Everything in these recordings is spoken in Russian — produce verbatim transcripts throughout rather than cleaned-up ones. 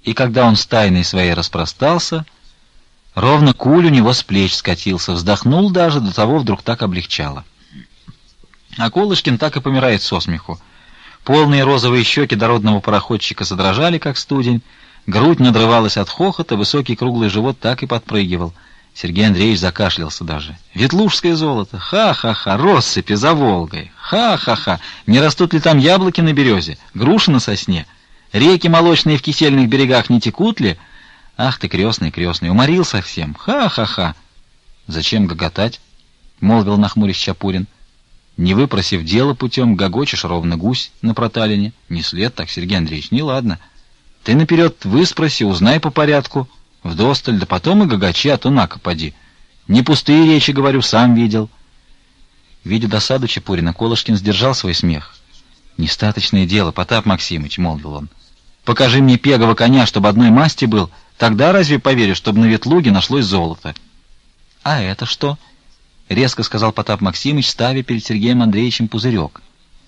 и когда он с тайной своей распростался, ровно куль у него с плеч скатился, вздохнул даже, до того вдруг так облегчало. А Колышкин так и помирает со смеху. Полные розовые щеки дородного пароходчика задрожали, как студень, грудь надрывалась от хохота, высокий круглый живот так и подпрыгивал. Сергей Андреевич закашлялся даже. «Ветлужское золото! Ха-ха-ха! Россыпи за Волгой! Ха-ха-ха! Не растут ли там яблоки на березе, груши на сосне? Реки молочные в кисельных берегах не текут ли? Ах ты, крестный, крестный, уморил совсем! Ха-ха-ха!» «Зачем гоготать?» — молвил нахмурясь Чапурин. «Не выпросив дело путем, гогочешь ровно гусь на проталине. Не след так, Сергей Андреевич, не ладно. Ты наперед выспроси, узнай по порядку, вдосталь, да потом и гогочи, а то на-ка поди. Не пустые речи, говорю, сам видел». Видя досаду Чапурина, Колышкин сдержал свой смех. «Нестаточное дело, Потап Максимыч», — молвил он. «Покажи мне пегого коня, чтобы одной масти был, тогда разве поверишь, чтобы на Ветлуге нашлось золото?» «А это что?» — резко сказал Потап Максимыч, ставя перед Сергеем Андреевичем пузырек.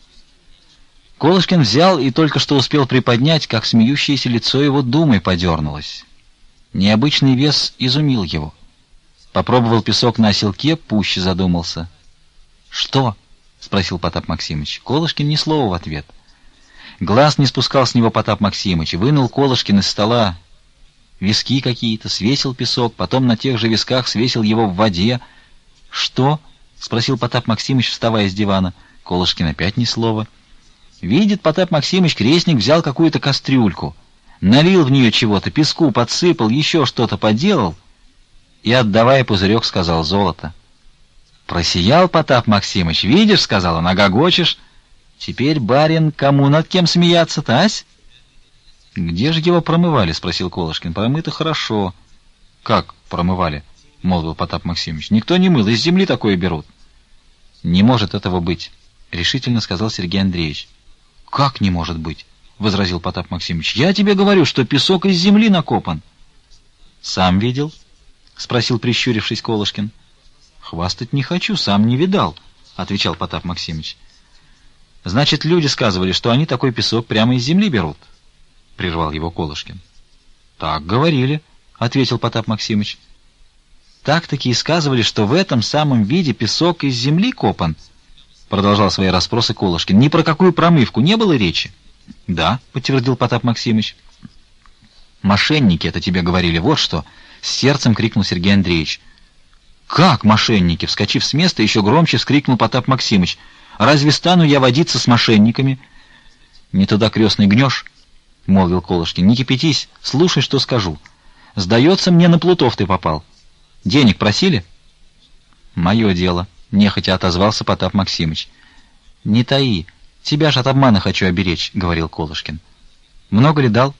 Колышкин взял и только что успел приподнять, как смеющееся лицо его думой подернулось. Необычный вес изумил его. Попробовал песок на оселке, пуще задумался. «Что?» — спросил Потап Максимыч. Колышкин ни слова в ответ. Глаз не спускал с него Потап Максимыч, вынул Колышкин из стола виски какие-то, свесил песок, потом на тех же висках свесил его в воде. «Что?» — спросил Потап Максимыч, вставая с дивана. Колышкин опять ни слова. Видит Потап Максимыч, крестник взял какую-то кастрюльку, налил в нее чего-то, песку подсыпал, еще что-то поделал и, отдавая пузырек, сказал: «Золото». Просиял Потап Максимыч. «Видишь, — сказал он, — а гогочешь. Теперь, барин, кому над кем смеяться-то, ась?» «Где же его промывали?» — спросил Колышкин. «Промыто хорошо». «Как промывали?» — молвил Потап Максимыч. «Никто не мыл, из земли такое берут». «Не может этого быть», — решительно сказал Сергей Андреевич. «Как не может быть?» — возразил Потап Максимыч. «Я тебе говорю, что песок из земли накопан». «Сам видел?» — спросил, прищурившись, Колышкин. «Хвастать не хочу, сам не видал», — отвечал Потап Максимыч. «Значит, люди сказывали, что они такой песок прямо из земли берут?» — прервал его Колышкин. «Так говорили», — ответил Потап Максимыч. «Так-таки и сказывали, что в этом самом виде песок из земли копан», — продолжал свои расспросы Колышкин. «Ни про какую промывку не было речи?» «Да», — подтвердил Потап Максимыч. «Мошенники это тебе говорили, вот что!» — с сердцем крикнул Сергей Андреевич. «Как мошенники?» — вскочив с места, еще громче вскрикнул Потап Максимыч. «Разве стану я водиться с мошенниками?» «Не туда, крестный, гнешь», — молвил Колышкин. «Не кипятись, слушай, что скажу. Сдается мне, на плутов ты попал. Денег просили?» «Мое дело», — нехотя отозвался Потап Максимыч. «Не таи, тебя ж от обмана хочу оберечь», — говорил Колышкин. «Много ли дал?»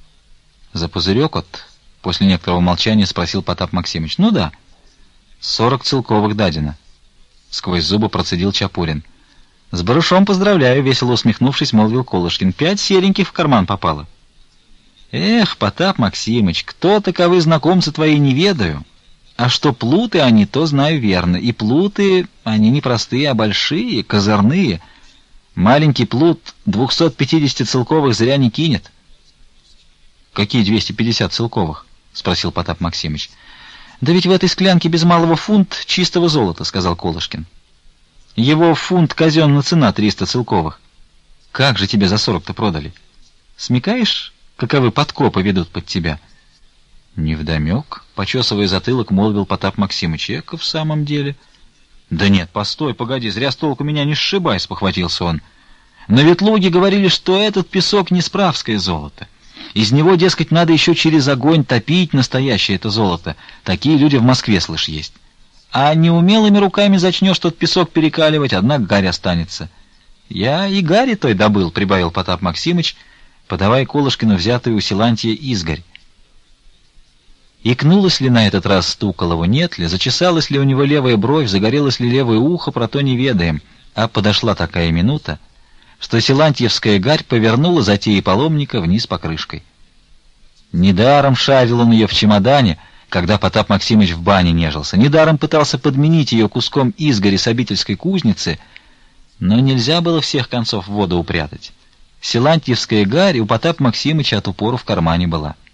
«За пузырек от...» — после некоторого молчания спросил Потап Максимыч. «Ну да». «Сорок целковых дадено», — сквозь зубы процедил Чапурин. «С барышом поздравляю», — весело усмехнувшись, молвил Колышкин. «Пять сереньких в карман попало». «Эх, Потап Максимыч, кто таковы знакомцы твои, не ведаю. А что плуты они, то знаю верно. И плуты, они не простые, а большие, козырные. Маленький плут двухсот пятидесяти целковых зря не кинет». «Какие двести пятьдесят целковых?» — спросил Потап Максимыч. «Да ведь в этой склянке без малого фунт чистого золота», — сказал Колышкин. «Его фунт казенная цена триста целковых. Как же тебе за сорок-то продали? Смекаешь, каковы подкопы ведут под тебя?» «Невдомек», — почесывая затылок, молвил Потап Максимыч. «Эка в самом деле...» «Да нет, постой, погоди, зря с толку меня не сшибай», — спохватился он. «На Ветлуге говорили, что этот песок не справское золото. Из него, дескать, надо еще через огонь топить настоящее это золото. Такие люди в Москве, слышь, есть. А неумелыми руками зачнешь тот песок перекаливать, однако гарь останется». «Я и гари той добыл», — прибавил Потап Максимыч, подавая Колышкину взятую у Силантия изгорь. Икнулась ли на этот раз Стуколову, нет ли, зачесалась ли у него левая бровь, загорелось ли левое ухо, про то не ведаем. А подошла такая минута, что силантьевская гарь повернула затеи паломника вниз покрышкой. Недаром шарил он ее в чемодане, когда Потап Максимыч в бане нежился, недаром пытался подменить ее куском изгори с обительской кузницы, но нельзя было всех концов в воду упрятать. Силантьевская гарь у Потапа Максимыча от упору в кармане была.